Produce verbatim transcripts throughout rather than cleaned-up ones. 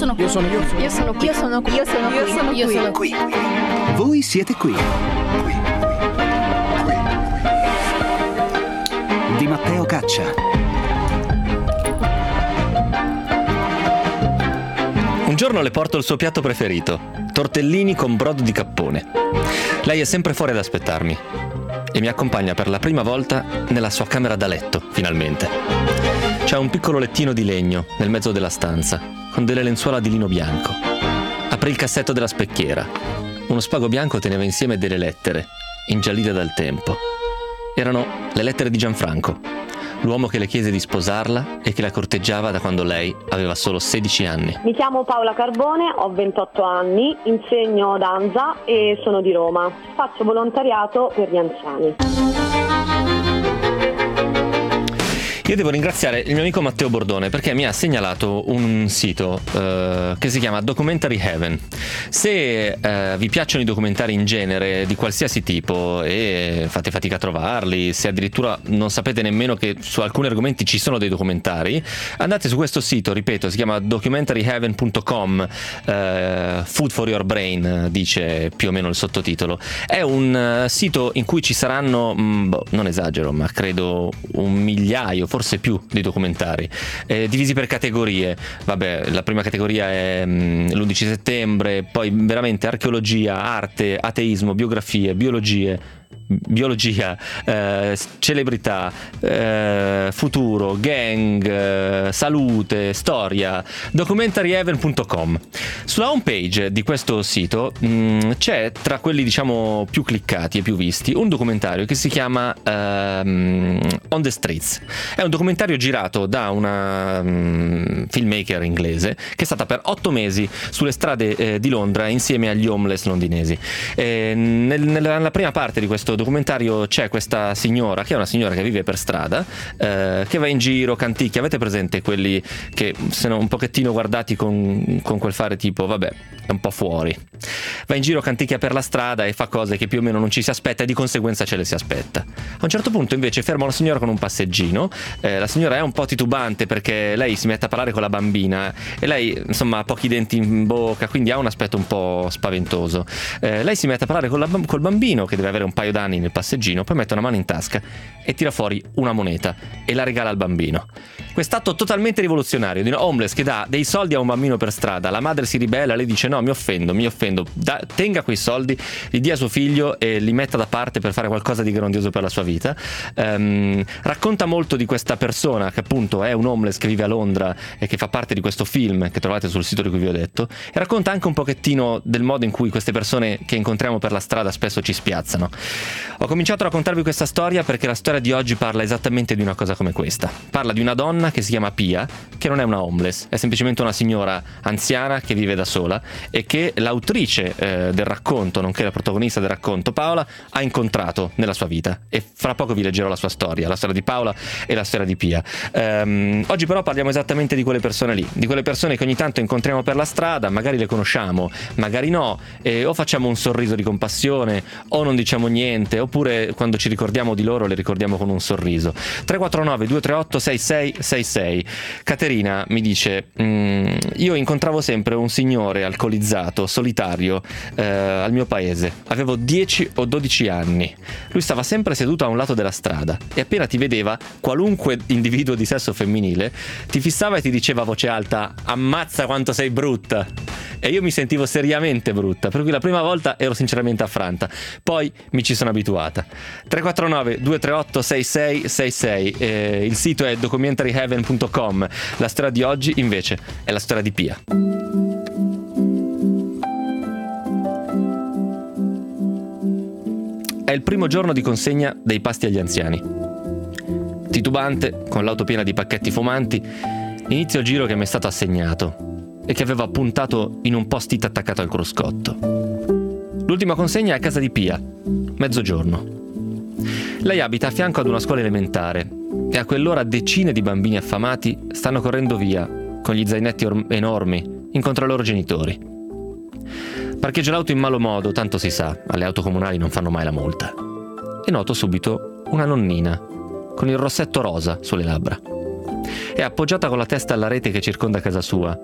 sono qui. Io sono io. Io sono qui. Io sono qui. Io sono Io sono qui. Io sono qui. Voi siete qui. Di Matteo Caccia. Un giorno le porto il suo piatto preferito, tortellini con brodo di cappone. Lei è sempre fuori ad aspettarmi e mi accompagna per la prima volta nella sua camera da letto, finalmente. C'è un piccolo lettino di legno nel mezzo della stanza, con delle lenzuola di lino bianco. Aprì il cassetto della specchiera. Uno spago bianco teneva insieme delle lettere, ingiallite dal tempo. Erano le lettere di Gianfranco, l'uomo che le chiese di sposarla e che la corteggiava da quando lei aveva solo sedici anni. Mi chiamo Paola Carbone, ho ventotto anni, insegno danza e sono di Roma. Faccio volontariato per gli anziani. Io devo ringraziare il mio amico Matteo Bordone perché mi ha segnalato un sito eh, che si chiama Documentary Heaven. Se eh, vi piacciono i documentari in genere di qualsiasi tipo e fate fatica a trovarli, se addirittura non sapete nemmeno che su alcuni argomenti ci sono dei documentari, andate su questo sito, ripeto, si chiama documentary heaven punto com, eh, Food for your brain dice più o meno il sottotitolo. È un uh, sito in cui ci saranno, mh, boh, non esagero, ma credo un migliaio, forse più, di documentari, eh, divisi per categorie. Vabbè, la prima categoria è mh, l'undici settembre, poi veramente archeologia, arte, ateismo, biografie, biologie, biologia, eh, celebrità, eh, futuro, gang, eh, salute, storia. documentary heaven punto com. Sulla home page di questo sito mh, c'è, tra quelli diciamo più cliccati e più visti, un documentario che si chiama um, On the Streets. È un documentario girato da una um, filmmaker inglese che è stata per otto mesi sulle strade eh, di Londra insieme agli homeless londinesi. E nel, nella prima parte di questo documentario c'è questa signora, che è una signora che vive per strada, eh, che va in giro, canticchia. Avete presente quelli che sono un pochettino guardati con, con quel fare tipo vabbè, è un po' fuori? Va in giro, canticchia per la strada e fa cose che più o meno non ci si aspetta e di conseguenza ce le si aspetta. A un certo punto invece ferma una signora con un passeggino. Eh, la signora è un po' titubante perché lei si mette a parlare con la bambina e lei insomma ha pochi denti in bocca, quindi ha un aspetto un po' spaventoso. Eh, lei si mette a parlare con la, col bambino che deve avere un paio d'anni nel passeggino, poi mette una mano in tasca e tira fuori una moneta e la regala al bambino. Quest'atto totalmente rivoluzionario di un homeless che dà dei soldi a un bambino per strada. La madre si ribella, lei dice no, mi offendo, mi offendo, da, tenga quei soldi, li dia a suo figlio e li metta da parte per fare qualcosa di grandioso per la sua vita. Um, racconta molto di questa persona che appunto è un homeless che vive a Londra e che fa parte di questo film che trovate sul sito di cui vi ho detto, e racconta anche un pochettino del modo in cui queste persone che incontriamo per la strada spesso ci spiazzano. Ho cominciato a raccontarvi questa storia perché la storia di oggi parla esattamente di una cosa come questa. Parla di una donna che si chiama Pia, che non è una homeless, è semplicemente una signora anziana che vive da sola e che l'autrice eh, del racconto, nonché la protagonista del racconto, Paola, ha incontrato nella sua vita, e fra poco vi leggerò la sua storia, la storia di Paola e la storia di Pia. Um, oggi però parliamo esattamente di quelle persone lì, di quelle persone che ogni tanto incontriamo per la strada, magari le conosciamo, magari no, e o facciamo un sorriso di compassione o non diciamo niente, oppure quando ci ricordiamo di loro le ricordiamo con un sorriso. tre quattro nove due tre otto sei sei sei sei. Caterina mi dice io incontravo sempre un signore alcolizzato, solitario, eh, al mio paese. Avevo dieci o dodici anni. Lui stava sempre seduto a un lato della strada e appena ti vedeva, qualunque individuo di sesso femminile, ti fissava e ti diceva a voce alta ammazza quanto sei brutta. E io mi sentivo seriamente brutta, per cui la prima volta ero sinceramente affranta, poi mi ci sono abituata. tre quattro nove due tre otto sei sei sei sei, eh, il sito è documentary heaven punto com. La storia di oggi invece è la storia di Pia. È il primo giorno di consegna dei pasti agli anziani. Titubante, con l'auto piena di pacchetti fumanti, inizio il giro che mi è stato assegnato e che avevo appuntato in un post-it attaccato al cruscotto. L'ultima consegna è a casa di Pia, mezzogiorno. Lei abita a fianco ad una scuola elementare e a quell'ora decine di bambini affamati stanno correndo via con gli zainetti or- enormi incontro ai loro genitori. Parcheggio l'auto in malo modo, tanto si sa, alle auto comunali non fanno mai la multa. E noto subito una nonnina con il rossetto rosa sulle labbra. È appoggiata con la testa alla rete che circonda casa sua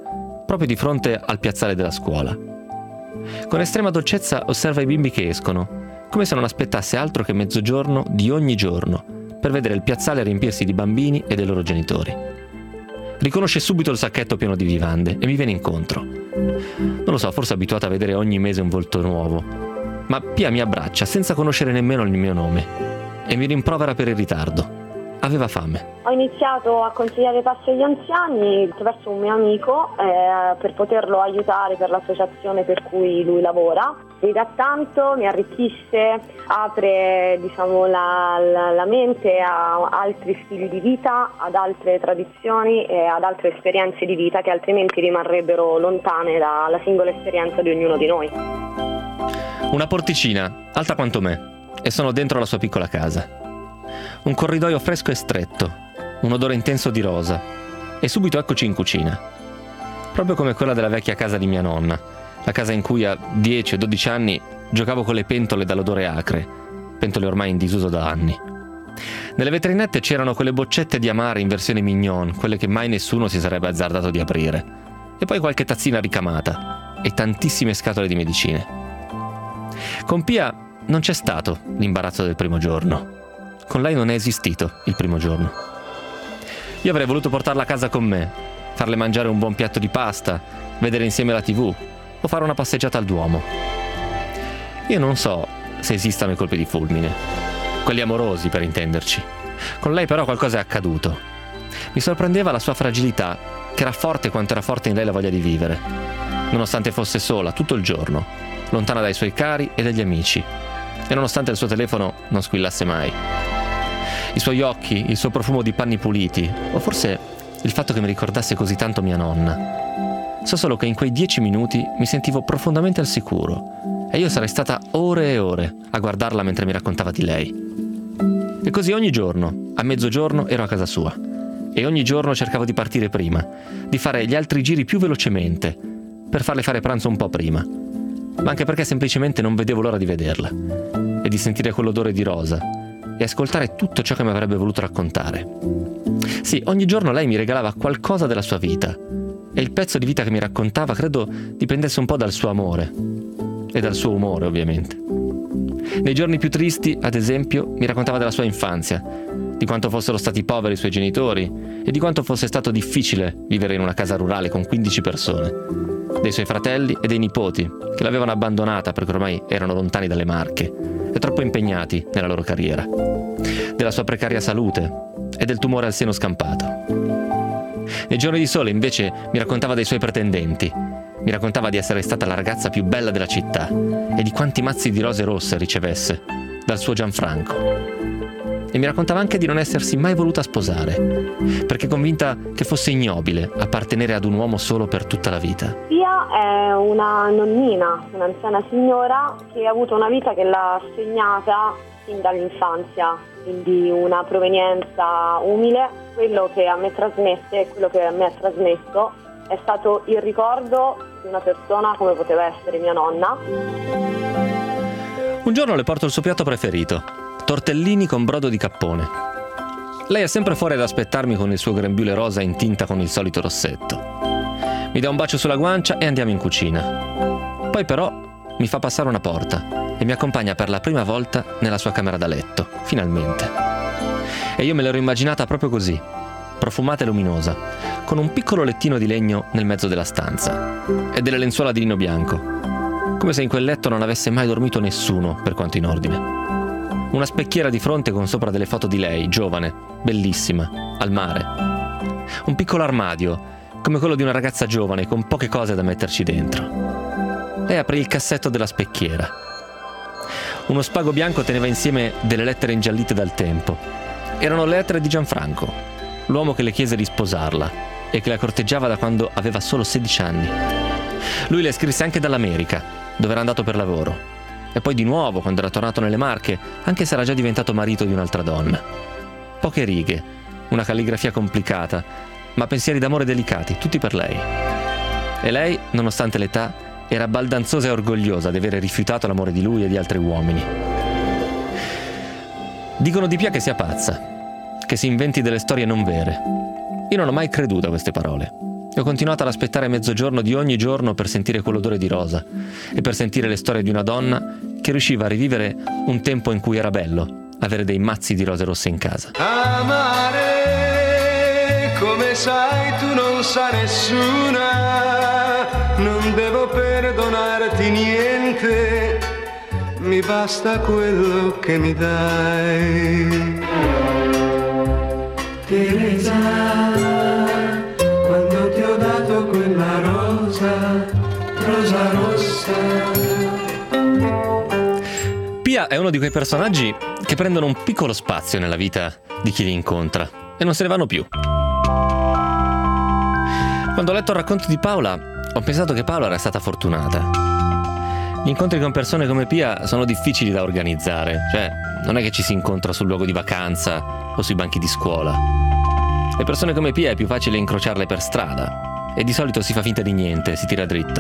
proprio di fronte al piazzale della scuola. Con estrema dolcezza osserva i bimbi che escono, come se non aspettasse altro che mezzogiorno di ogni giorno per vedere il piazzale riempirsi di bambini e dei loro genitori. Riconosce subito il sacchetto pieno di vivande e mi viene incontro. Non lo so, forse è abituata a vedere ogni mese un volto nuovo, ma Pia mi abbraccia senza conoscere nemmeno il mio nome e mi rimprovera per il ritardo. Aveva fame. Ho iniziato a consigliare passi agli anziani attraverso un mio amico eh, per poterlo aiutare per l'associazione per cui lui lavora. Mi dà tanto, mi arricchisce, apre diciamo, la, la, la mente a altri stili di vita, ad altre tradizioni e ad altre esperienze di vita che altrimenti rimarrebbero lontane dalla singola esperienza di ognuno di noi. Una porticina, alta quanto me, e sono dentro la sua piccola casa. Un corridoio fresco e stretto, un odore intenso di rosa, e subito eccoci in cucina. Proprio come quella della vecchia casa di mia nonna, la casa in cui a dieci o dodici anni giocavo con le pentole dall'odore acre, pentole ormai in disuso da anni. Nelle vetrinette c'erano quelle boccette di amare in versione mignon, quelle che mai nessuno si sarebbe azzardato di aprire, e poi qualche tazzina ricamata e tantissime scatole di medicine. Con Pia non c'è stato l'imbarazzo del primo giorno. Con lei non è esistito il primo giorno. Io avrei voluto portarla a casa con me, farle mangiare un buon piatto di pasta, vedere insieme la tivù o fare una passeggiata al Duomo. Io non so se esistano i colpi di fulmine, quelli amorosi per intenderci. Con lei però qualcosa è accaduto. Mi sorprendeva la sua fragilità, che era forte quanto era forte in lei la voglia di vivere, nonostante fosse sola tutto il giorno, lontana dai suoi cari e dagli amici, e nonostante il suo telefono non squillasse mai. I suoi occhi, il suo profumo di panni puliti, o forse il fatto che mi ricordasse così tanto mia nonna. So solo che in quei dieci minuti mi sentivo profondamente al sicuro e io sarei stata ore e ore a guardarla mentre mi raccontava di lei. E così ogni giorno, a mezzogiorno, ero a casa sua e ogni giorno cercavo di partire prima, di fare gli altri giri più velocemente, per farle fare pranzo un po' prima, ma anche perché semplicemente non vedevo l'ora di vederla e di sentire quell'odore di rosa e ascoltare tutto ciò che mi avrebbe voluto raccontare. Sì, ogni giorno lei mi regalava qualcosa della sua vita e il pezzo di vita che mi raccontava credo dipendesse un po' dal suo amore e dal suo umore, ovviamente. Nei giorni più tristi, ad esempio, mi raccontava della sua infanzia, di quanto fossero stati poveri i suoi genitori e di quanto fosse stato difficile vivere in una casa rurale con quindici persone, dei suoi fratelli e dei nipoti che l'avevano abbandonata perché ormai erano lontani dalle Marche e troppo impegnati nella loro carriera, della sua precaria salute e del tumore al seno scampato. Nei giorni di sole invece mi raccontava dei suoi pretendenti, mi raccontava di essere stata la ragazza più bella della città e di quanti mazzi di rose rosse ricevesse dal suo Gianfranco. E mi raccontava anche di non essersi mai voluta sposare, perché convinta che fosse ignobile appartenere ad un uomo solo per tutta la vita. Pia è una nonnina, un'anziana signora che ha avuto una vita che l'ha segnata fin dall'infanzia, quindi una provenienza umile. Quello che a me trasmette e quello che a me ha trasmesso è stato il ricordo di una persona come poteva essere mia nonna. Un giorno le porto il suo piatto preferito, tortellini con brodo di cappone. Lei è sempre fuori ad aspettarmi con il suo grembiule rosa in tinta con il solito rossetto. Mi dà un bacio sulla guancia e andiamo in cucina. Poi però mi fa passare una porta e mi accompagna per la prima volta nella sua camera da letto, finalmente. E io me l'ero immaginata proprio così, profumata e luminosa, con un piccolo lettino di legno nel mezzo della stanza e delle lenzuola di lino bianco, come se in quel letto non avesse mai dormito nessuno, per quanto in ordine. Una specchiera di fronte con sopra delle foto di lei, giovane, bellissima, al mare. Un piccolo armadio, come quello di una ragazza giovane, con poche cose da metterci dentro. Lei aprì il cassetto della specchiera. Uno spago bianco teneva insieme delle lettere ingiallite dal tempo. Erano le lettere di Gianfranco, l'uomo che le chiese di sposarla e che la corteggiava da quando aveva solo sedici anni. Lui le scrisse anche dall'America, dove era andato per lavoro. E poi di nuovo quando era tornato nelle Marche, anche se era già diventato marito di un'altra donna. Poche righe, una calligrafia complicata, ma pensieri d'amore delicati, tutti per lei. E lei, nonostante l'età, era baldanzosa e orgogliosa di avere rifiutato l'amore di lui e di altri uomini. Dicono di Pia che sia pazza, che si inventi delle storie non vere. Io non ho mai creduto a queste parole. E ho continuato ad aspettare mezzogiorno di ogni giorno per sentire quell'odore di rosa e per sentire le storie di una donna che riusciva a rivivere un tempo in cui era bello avere dei mazzi di rose rosse in casa. Amare, come sai tu non sa nessuna, non devo perdonarti niente, mi basta quello che mi dai. Teresa, quando ti ho dato quella rosa, rosa rossa. Pia è uno di quei personaggi che prendono un piccolo spazio nella vita di chi li incontra e non se ne vanno più. Quando ho letto il racconto di Paola, ho pensato che Paola era stata fortunata. Gli incontri con persone come Pia sono difficili da organizzare, cioè non è che ci si incontra sul luogo di vacanza o sui banchi di scuola. Le persone come Pia è più facile incrociarle per strada e di solito si fa finta di niente, si tira dritto.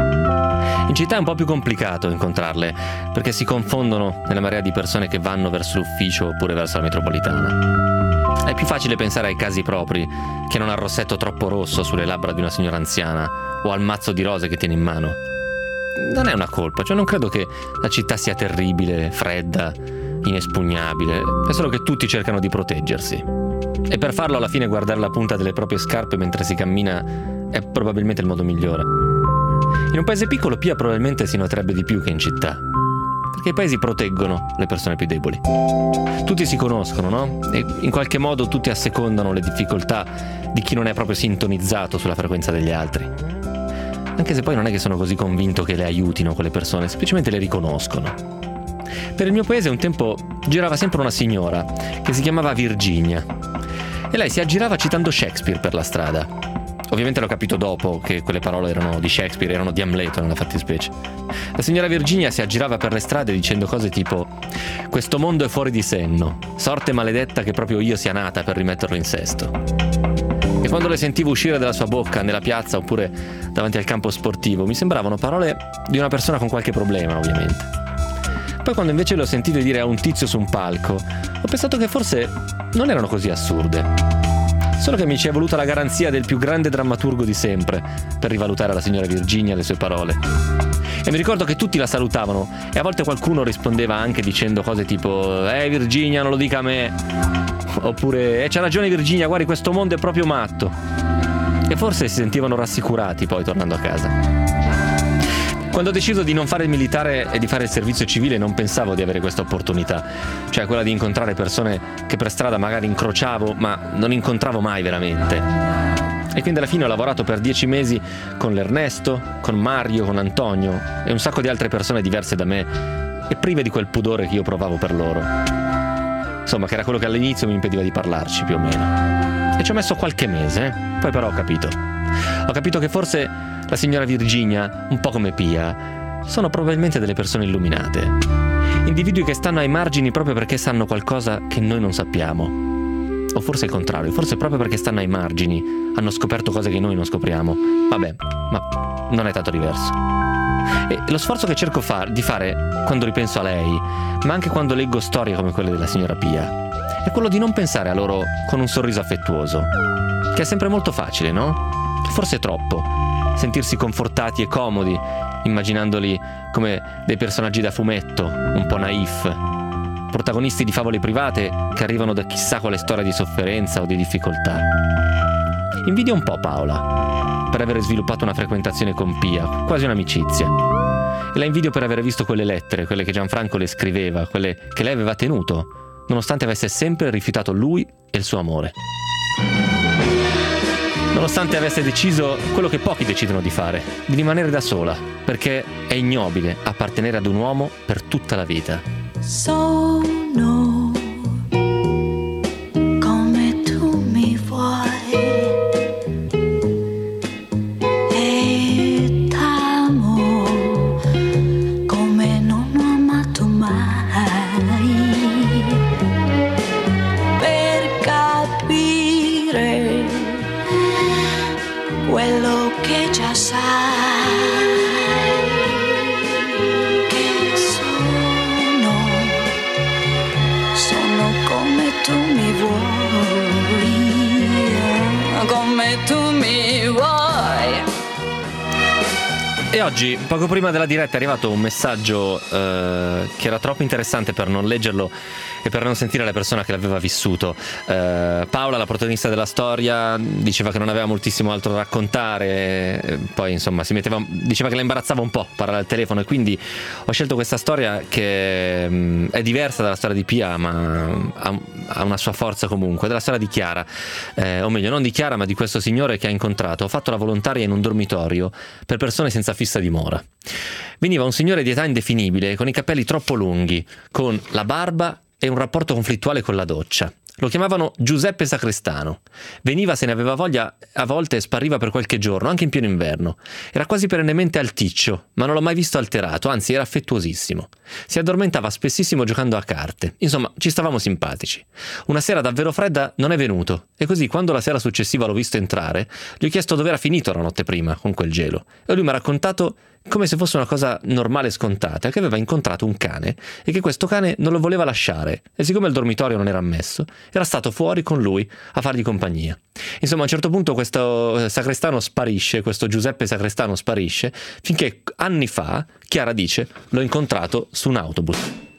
In città è un po' più complicato incontrarle perché si confondono nella marea di persone che vanno verso l'ufficio oppure verso la metropolitana. È più facile pensare ai casi propri che non al rossetto troppo rosso sulle labbra di una signora anziana o al mazzo di rose che tiene in mano. Non è una colpa, cioè non credo che la città sia terribile, fredda, inespugnabile, è solo che tutti cercano di proteggersi. E per farlo alla fine guardare la punta delle proprie scarpe mentre si cammina è probabilmente il modo migliore. In un paese piccolo Pia probabilmente si noterebbe di più che in città, perché i paesi proteggono le persone più deboli. Tutti si conoscono, no? E in qualche modo tutti assecondano le difficoltà di chi non è proprio sintonizzato sulla frequenza degli altri. Anche se poi non è che sono così convinto che le aiutino quelle persone, semplicemente le riconoscono. Per il mio paese un tempo girava sempre una signora che si chiamava Virginia e lei si aggirava citando Shakespeare per la strada. Ovviamente l'ho capito dopo che quelle parole erano di Shakespeare, erano di Amleto nella fattispecie. La signora Virginia si aggirava per le strade dicendo cose tipo: questo mondo è fuori di senno, sorte maledetta che proprio io sia nata per rimetterlo in sesto. E quando le sentivo uscire dalla sua bocca nella piazza oppure davanti al campo sportivo mi sembravano parole di una persona con qualche problema, ovviamente. Poi quando invece le ho sentite dire a un tizio su un palco, ho pensato che forse non erano così assurde. Solo che mi ci è voluta la garanzia del più grande drammaturgo di sempre per rivalutare la signora Virginia le sue parole. E mi ricordo che tutti la salutavano e a volte qualcuno rispondeva anche dicendo cose tipo «Eh Virginia, non lo dica a me!» oppure «Eh, c'ha ragione Virginia, guardi, questo mondo è proprio matto!» E forse si sentivano rassicurati poi tornando a casa. Quando ho deciso di non fare il militare e di fare il servizio civile non pensavo di avere questa opportunità, cioè quella di incontrare persone che per strada magari incrociavo ma non incontravo mai veramente. E quindi alla fine ho lavorato per dieci mesi con l'Ernesto, con Mario, con Antonio e un sacco di altre persone diverse da me e prive di quel pudore che io provavo per loro. Insomma, che era quello che all'inizio mi impediva di parlarci più o meno. E ci ho messo qualche mese, eh? Poi però ho capito. Ho capito che forse la signora Virginia, un po' come Pia, sono probabilmente delle persone illuminate. Individui che stanno ai margini proprio perché sanno qualcosa che noi non sappiamo. O forse il contrario, forse proprio perché stanno ai margini hanno scoperto cose che noi non scopriamo. Vabbè, ma non è tanto diverso. E lo sforzo che cerco fa- di fare quando ripenso a lei, ma anche quando leggo storie come quelle della signora Pia, è quello di non pensare a loro con un sorriso affettuoso, che è sempre molto facile, no? Forse troppo. Sentirsi confortati e comodi, immaginandoli come dei personaggi da fumetto, un po' naif, protagonisti di favole private che arrivano da chissà quale storia di sofferenza o di difficoltà. Invidio un po' Paola per aver sviluppato una frequentazione con Pia, quasi un'amicizia. E la invidio per aver visto quelle lettere, quelle che Gianfranco le scriveva, quelle che lei aveva tenuto, nonostante avesse sempre rifiutato lui e il suo amore. Nonostante avesse deciso quello che pochi decidono di fare, di rimanere da sola, perché è ignobile appartenere ad un uomo per tutta la vita. Sono come tu mi vuoi e t'amo come non ho amato mai, per capire quello che già sai, che sono, sono come tu mi vuoi, come tu mi vuoi. E oggi, poco prima della diretta, è arrivato un messaggio eh, che era troppo interessante per non leggerlo e per non sentire la persona che l'aveva vissuto. eh, Paola, la protagonista della storia, diceva che non aveva moltissimo altro da raccontare, eh, poi insomma si metteva, diceva che la imbarazzava un po' parlare al telefono, e quindi ho scelto questa storia che mh, è diversa dalla storia di Pia, ma ha, ha una sua forza comunque, della storia di Chiara, eh, o meglio non di Chiara ma di questo signore che ha incontrato. Ho fatto la volontaria in un dormitorio per persone senza fissa dimora. Veniva un signore di età indefinibile, con i capelli troppo lunghi, con la barba e un rapporto conflittuale con la doccia. Lo chiamavano Giuseppe Sacrestano. Veniva se ne aveva voglia a volte e spariva per qualche giorno, anche in pieno inverno. Era quasi perennemente alticcio, ma non l'ho mai visto alterato, anzi era affettuosissimo. Si addormentava spessissimo giocando a carte. Insomma, ci stavamo simpatici. Una sera davvero fredda non è venuto, e così quando la sera successiva l'ho visto entrare, gli ho chiesto dove era finito la notte prima con quel gelo, e lui mi ha raccontato come se fosse una cosa normale e scontata, che aveva incontrato un cane e che questo cane non lo voleva lasciare, e siccome il dormitorio non era ammesso, era stato fuori con lui a fargli compagnia. Insomma, a un certo punto questo Sacrestano sparisce, questo Giuseppe Sacrestano sparisce, finché anni fa, Chiara dice, l'ho incontrato su un autobus.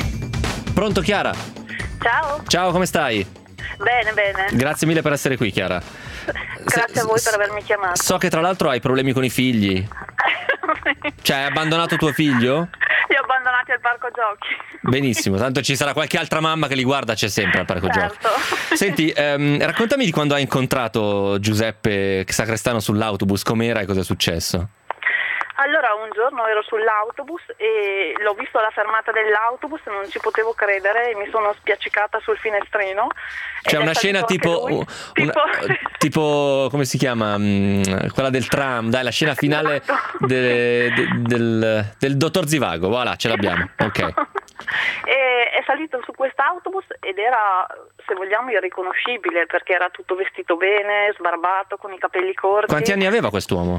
Pronto Chiara? Ciao. Ciao, come stai? Bene, bene. Grazie mille per essere qui, Chiara. Grazie Se, a voi per avermi chiamato. So che tra l'altro hai problemi con i figli. Cioè, hai abbandonato tuo figlio? Li ho abbandonati al parco giochi. Benissimo, tanto ci sarà qualche altra mamma che li guarda, c'è sempre al parco certo. giochi. Senti, ehm, raccontami di quando hai incontrato Giuseppe Sacrestano sull'autobus, com'era e cosa è successo? Allora, un giorno ero sull'autobus e l'ho visto alla fermata dell'autobus, non ci potevo credere e mi sono spiaccicata sul finestrino. C'è una scena tipo, lui, una, tipo... tipo, come si chiama? Quella del tram, dai, la scena finale esatto. de, de, del, del dottor Zivago, voilà, ce l'abbiamo, ok. E è salito su quest'autobus ed era, se vogliamo, irriconoscibile perché era tutto vestito bene, sbarbato, con i capelli corti. Quanti anni aveva quest'uomo?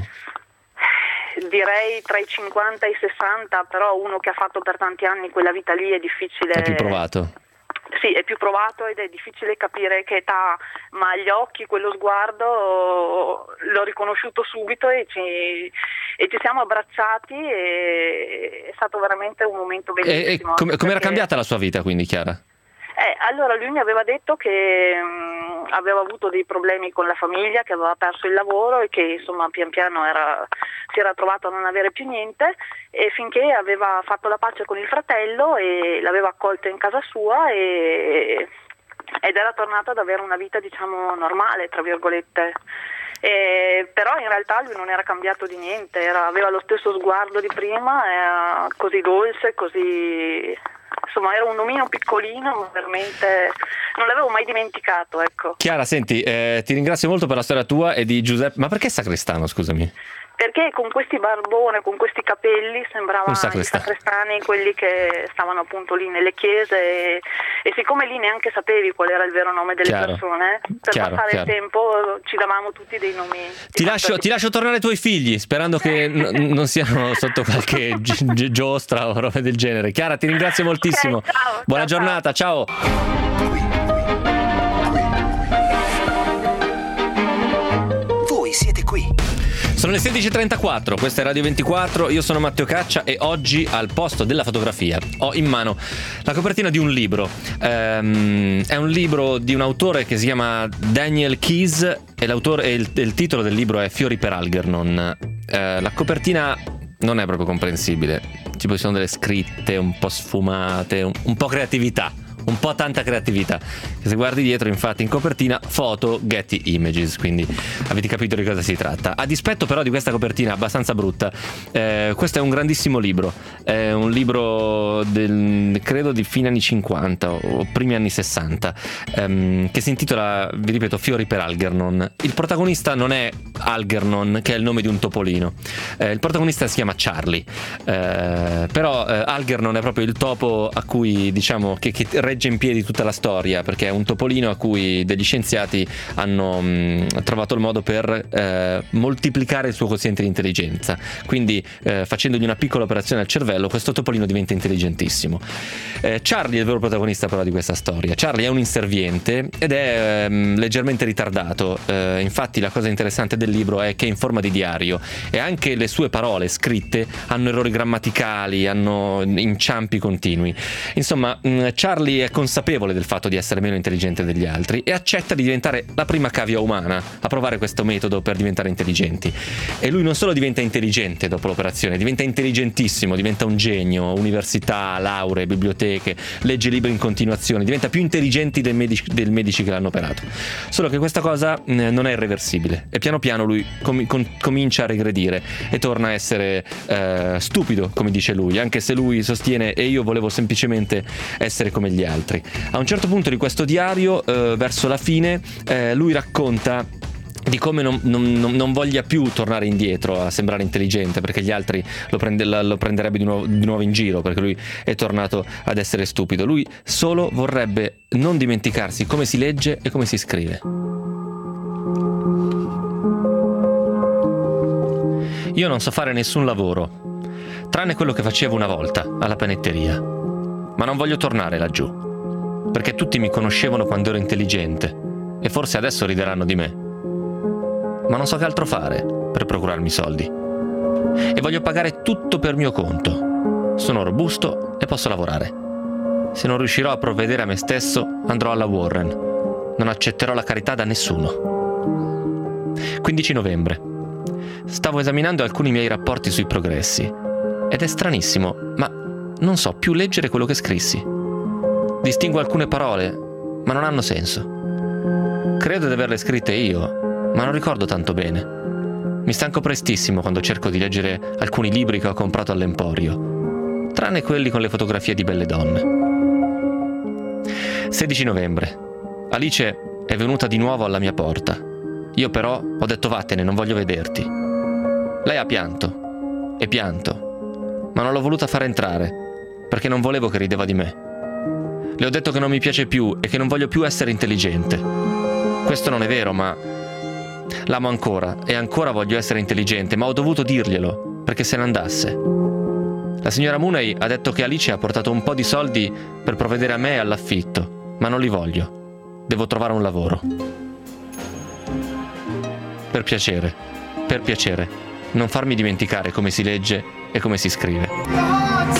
Direi tra i cinquanta e i sessanta, però uno che ha fatto per tanti anni quella vita lì è difficile. È più provato. Sì, è più provato ed è difficile capire che età, ma gli occhi, quello sguardo l'ho riconosciuto subito e ci, e ci siamo abbracciati e è stato veramente un momento bellissimo. E, e com- perché... com'era cambiata la sua vita quindi, Chiara? Eh, allora lui mi aveva detto che mh, aveva avuto dei problemi con la famiglia, che aveva perso il lavoro e che insomma pian piano era, si era trovato a non avere più niente, e finché aveva fatto la pace con il fratello e l'aveva accolto in casa sua e, ed era tornato ad avere una vita diciamo normale, tra virgolette. Eh, però in realtà lui non era cambiato di niente, era, aveva lo stesso sguardo di prima, era così dolce, così... Insomma, era un omino piccolino, ma veramente non l'avevo mai dimenticato, ecco. Chiara, senti, eh, ti ringrazio molto per la storia tua e di Giuseppe. Ma perché Sacrestano, scusami? Perché con questi barbone, con questi capelli, sembravano i sacrestani, quelli che stavano appunto lì nelle chiese, e, e siccome lì neanche sapevi qual era il vero nome delle chiaro, persone, per chiaro, passare chiaro. il tempo ci davamo tutti dei nomi. Ti lascio, ti lascio tornare ai tuoi figli, sperando che n- non siano sotto qualche gi- gi- giostra o roba del genere. Chiara, ti ringrazio moltissimo. Okay, ciao, Buona ciao, giornata, ciao. Voi siete qui. Sono le sedici e trentaquattro, questa è Radio ventiquattro, io sono Matteo Caccia e oggi al posto della fotografia ho in mano la copertina di un libro. Ehm, è un libro di un autore che si chiama Daniel Keyes e, l'autore, e il, il titolo del libro è Fiori per Algernon. Eh, la copertina non è proprio comprensibile, ci sono delle scritte un po' sfumate, un, un po' creatività. Un po' tanta creatività. Se guardi dietro, infatti, in copertina foto Getty Images, quindi avete capito di cosa si tratta. A dispetto però di questa copertina abbastanza brutta, eh, questo è un grandissimo libro. È un libro del, credo di fine anni cinquanta o primi anni sessanta, ehm, che si intitola, vi ripeto, Fiori per Algernon. Il protagonista non è Algernon, che è il nome di un topolino. Eh, il protagonista si chiama Charlie. Eh, però eh, Algernon è proprio il topo a cui, diciamo, che, che regge regge in piedi tutta la storia, perché è un topolino a cui degli scienziati hanno mh, trovato il modo per eh, moltiplicare il suo quoziente di intelligenza, quindi eh, facendogli una piccola operazione al cervello questo topolino diventa intelligentissimo. eh, Charlie è il vero protagonista però di questa storia. Charlie è un inserviente ed è ehm, leggermente ritardato, eh, infatti la cosa interessante del libro è che è in forma di diario e anche le sue parole scritte hanno errori grammaticali, hanno inciampi continui. Insomma, mh, Charlie è consapevole del fatto di essere meno intelligente degli altri e accetta di diventare la prima cavia umana a provare questo metodo per diventare intelligenti. E lui non solo diventa intelligente dopo l'operazione, diventa intelligentissimo, diventa un genio, università, lauree, biblioteche, legge libri in continuazione, diventa più intelligente del medici, del medici che l'hanno operato. Solo che questa cosa mh, non è irreversibile e piano piano lui com- com- comincia a regredire e torna a essere eh, stupido, come dice lui, anche se lui sostiene e io volevo semplicemente essere come gli altri. A un certo punto di questo diario, eh, verso la fine, eh, lui racconta di come non, non, non voglia più tornare indietro a sembrare intelligente, perché gli altri lo, prende, lo prenderebbe di nuovo, di nuovo in giro, perché lui è tornato ad essere stupido. Lui solo vorrebbe non dimenticarsi come si legge e come si scrive. Io non so fare nessun lavoro, tranne quello che facevo una volta alla panetteria, ma non voglio tornare laggiù, perché tutti mi conoscevano quando ero intelligente e forse adesso rideranno di me. Ma non so che altro fare per procurarmi soldi e voglio pagare tutto per mio conto. Sono robusto e posso lavorare. Se non riuscirò a provvedere a me stesso, andrò alla Warren. Non accetterò la carità da nessuno. quindici novembre. Stavo esaminando alcuni miei rapporti sui progressi ed è stranissimo, ma non so più leggere quello che scrissi. Distingo alcune parole, ma non hanno senso. Credo di averle scritte io, ma non ricordo tanto bene. Mi stanco prestissimo quando cerco di leggere alcuni libri che ho comprato all'Emporio, tranne quelli con le fotografie di belle donne. sedici novembre. Alice è venuta di nuovo alla mia porta. Io però ho detto vattene, non voglio vederti. Lei ha pianto e pianto, ma non l'ho voluta far entrare perché non volevo che rideva di me. Le ho detto che non mi piace più e che non voglio più essere intelligente. Questo non è vero, ma l'amo ancora e ancora voglio essere intelligente, ma ho dovuto dirglielo perché se ne andasse. La signora Mooney ha detto che Alice ha portato un po' di soldi per provvedere a me e all'affitto, ma non li voglio. Devo trovare un lavoro. Per piacere, per piacere, non farmi dimenticare come si legge e come si scrive.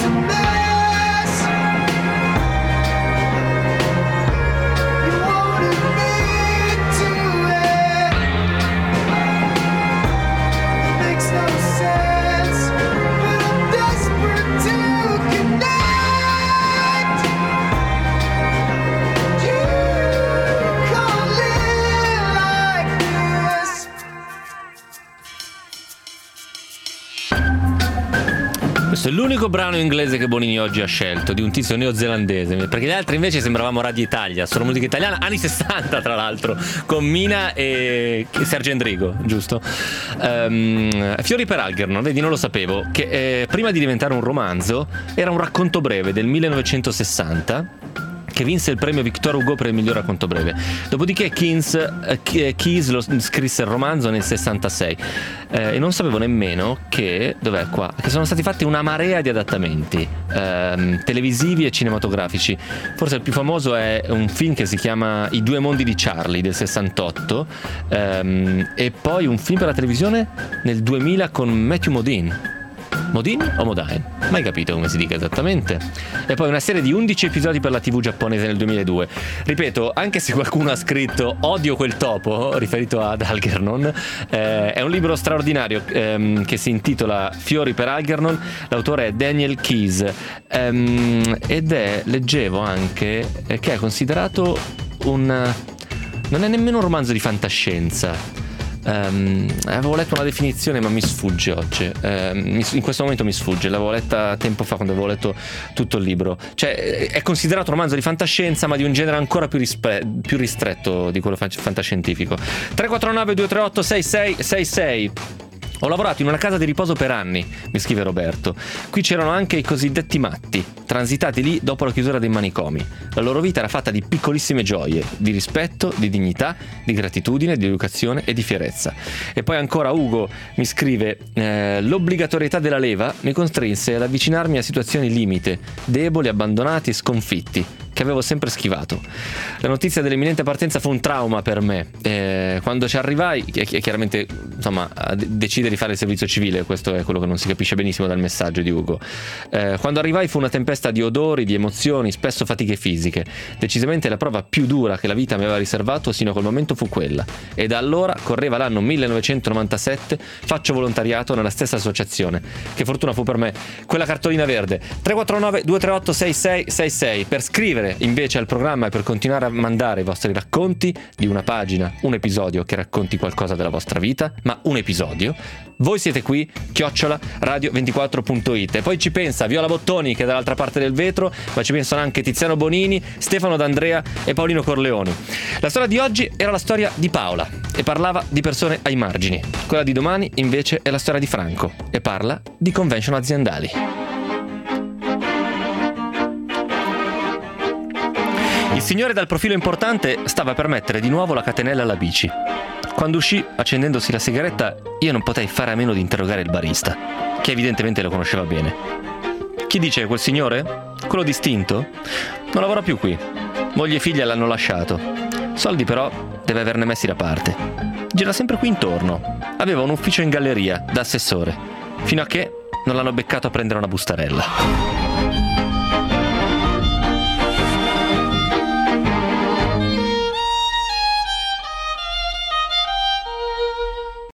Questo è l'unico brano inglese che Bonini oggi ha scelto, di un tizio neozelandese, perché gli altri invece sembravamo Radio Italia, solo musica italiana, anni sessanta tra l'altro, con Mina e Sergio Endrigo, giusto? Um, Fiori per Algernon, vedi, non lo sapevo, che eh, prima di diventare un romanzo era un racconto breve del millenovecentosessanta, che vinse il premio Victor Hugo per il miglior racconto breve. Dopodiché Keynes, eh, Keyes lo scrisse il romanzo nel sessantasei eh, e non sapevo nemmeno che, dov'è qua, che sono stati fatti una marea di adattamenti ehm, televisivi e cinematografici. Forse il più famoso è un film che si chiama I due mondi di Charlie del sessantotto ehm, e poi un film per la televisione nel duemila con Matthew Modine. Modine o Modine? Mai capito come si dica esattamente. E poi una serie di undici episodi per la tivù giapponese nel duemiladue. Ripeto, anche se qualcuno ha scritto Odio quel topo, riferito ad Algernon, eh, è un libro straordinario ehm, che si intitola Fiori per Algernon. L'autore è Daniel Keyes ehm, ed è, leggevo anche, eh, che è considerato un... non è nemmeno un romanzo di fantascienza. Um, avevo letto una definizione ma mi sfugge oggi, uh, in questo momento mi sfugge, l'avevo letta tempo fa quando avevo letto tutto il libro. Cioè è considerato un romanzo di fantascienza ma di un genere ancora più, rispe- più ristretto di quello fantascientifico. Tre quattro nove due tre otto sei sei sei sei. Ho lavorato in una casa di riposo per anni, mi scrive Roberto. Qui c'erano anche i cosiddetti matti, transitati lì dopo la chiusura dei manicomi. La loro vita era fatta di piccolissime gioie, di rispetto, di dignità, di gratitudine, di educazione e di fierezza. E poi ancora Ugo mi scrive: eh, l'obbligatorietà della leva mi costrinse ad avvicinarmi a situazioni limite, deboli, abbandonati e sconfitti, che avevo sempre schivato. La notizia dell'imminente partenza fu un trauma per me. Eh, quando ci arrivai, chi- chiaramente insomma decide di fare il servizio civile, questo è quello che non si capisce benissimo dal messaggio di Ugo. Eh, quando arrivai fu una tempesta di odori, di emozioni, spesso fatiche fisiche. Decisamente la prova più dura che la vita mi aveva riservato sino a quel momento fu quella. E da allora correva l'anno millenovecentonovantasette, faccio volontariato nella stessa associazione. Che fortuna fu per me quella cartolina verde. tre quattro nove due tre otto sei sei sei sei per scrivere invece al programma e per continuare a mandare i vostri racconti di una pagina, un episodio che racconti qualcosa della vostra vita, ma un episodio. Voi siete qui, chiocciola radio ventiquattro punto it, e poi ci pensa Viola Bottoni che è dall'altra parte del vetro, ma ci pensano anche Tiziano Bonini, Stefano D'Andrea e Paolino Corleoni. La storia di oggi era la storia di Paola e parlava di persone ai margini. Quella di domani invece è la storia di Franco e parla di convention aziendali. Il signore dal profilo importante stava per mettere di nuovo la catenella alla bici. Quando uscì, accendendosi la sigaretta, io non potei fare a meno di interrogare il barista, che evidentemente lo conosceva bene. Chi dice quel signore? Quello distinto? Non lavora più qui. Moglie e figlia l'hanno lasciato. Soldi però deve averne messi da parte. Gira sempre qui intorno. Aveva un ufficio in galleria, da assessore, fino a che non l'hanno beccato a prendere una bustarella.